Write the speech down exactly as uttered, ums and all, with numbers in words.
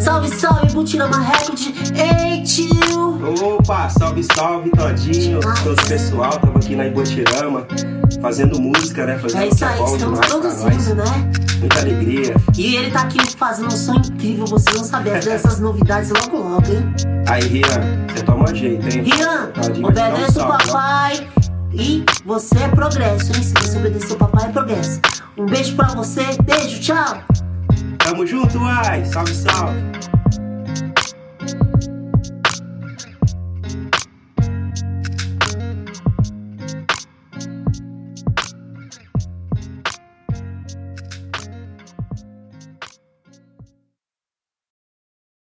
Salve, salve, Butirama Record. Ei, tio. Opa, salve, salve, Todinho. Todo o pessoal, tamo aqui na Ibotirama, fazendo música, né? Fazendo É isso aí, estamos produzindo, né? Muita alegria. E ele tá aqui fazendo um som incrível, vocês vão saber dessas novidades logo logo, hein? Aí, Rian, você toma jeito, hein? Rian, Todinho, obedece um o papai. E você é progresso, hein? Se você obedecer o papai, é progresso. Um beijo pra você, beijo, tchau. Tamo junto, ai, salve, salve.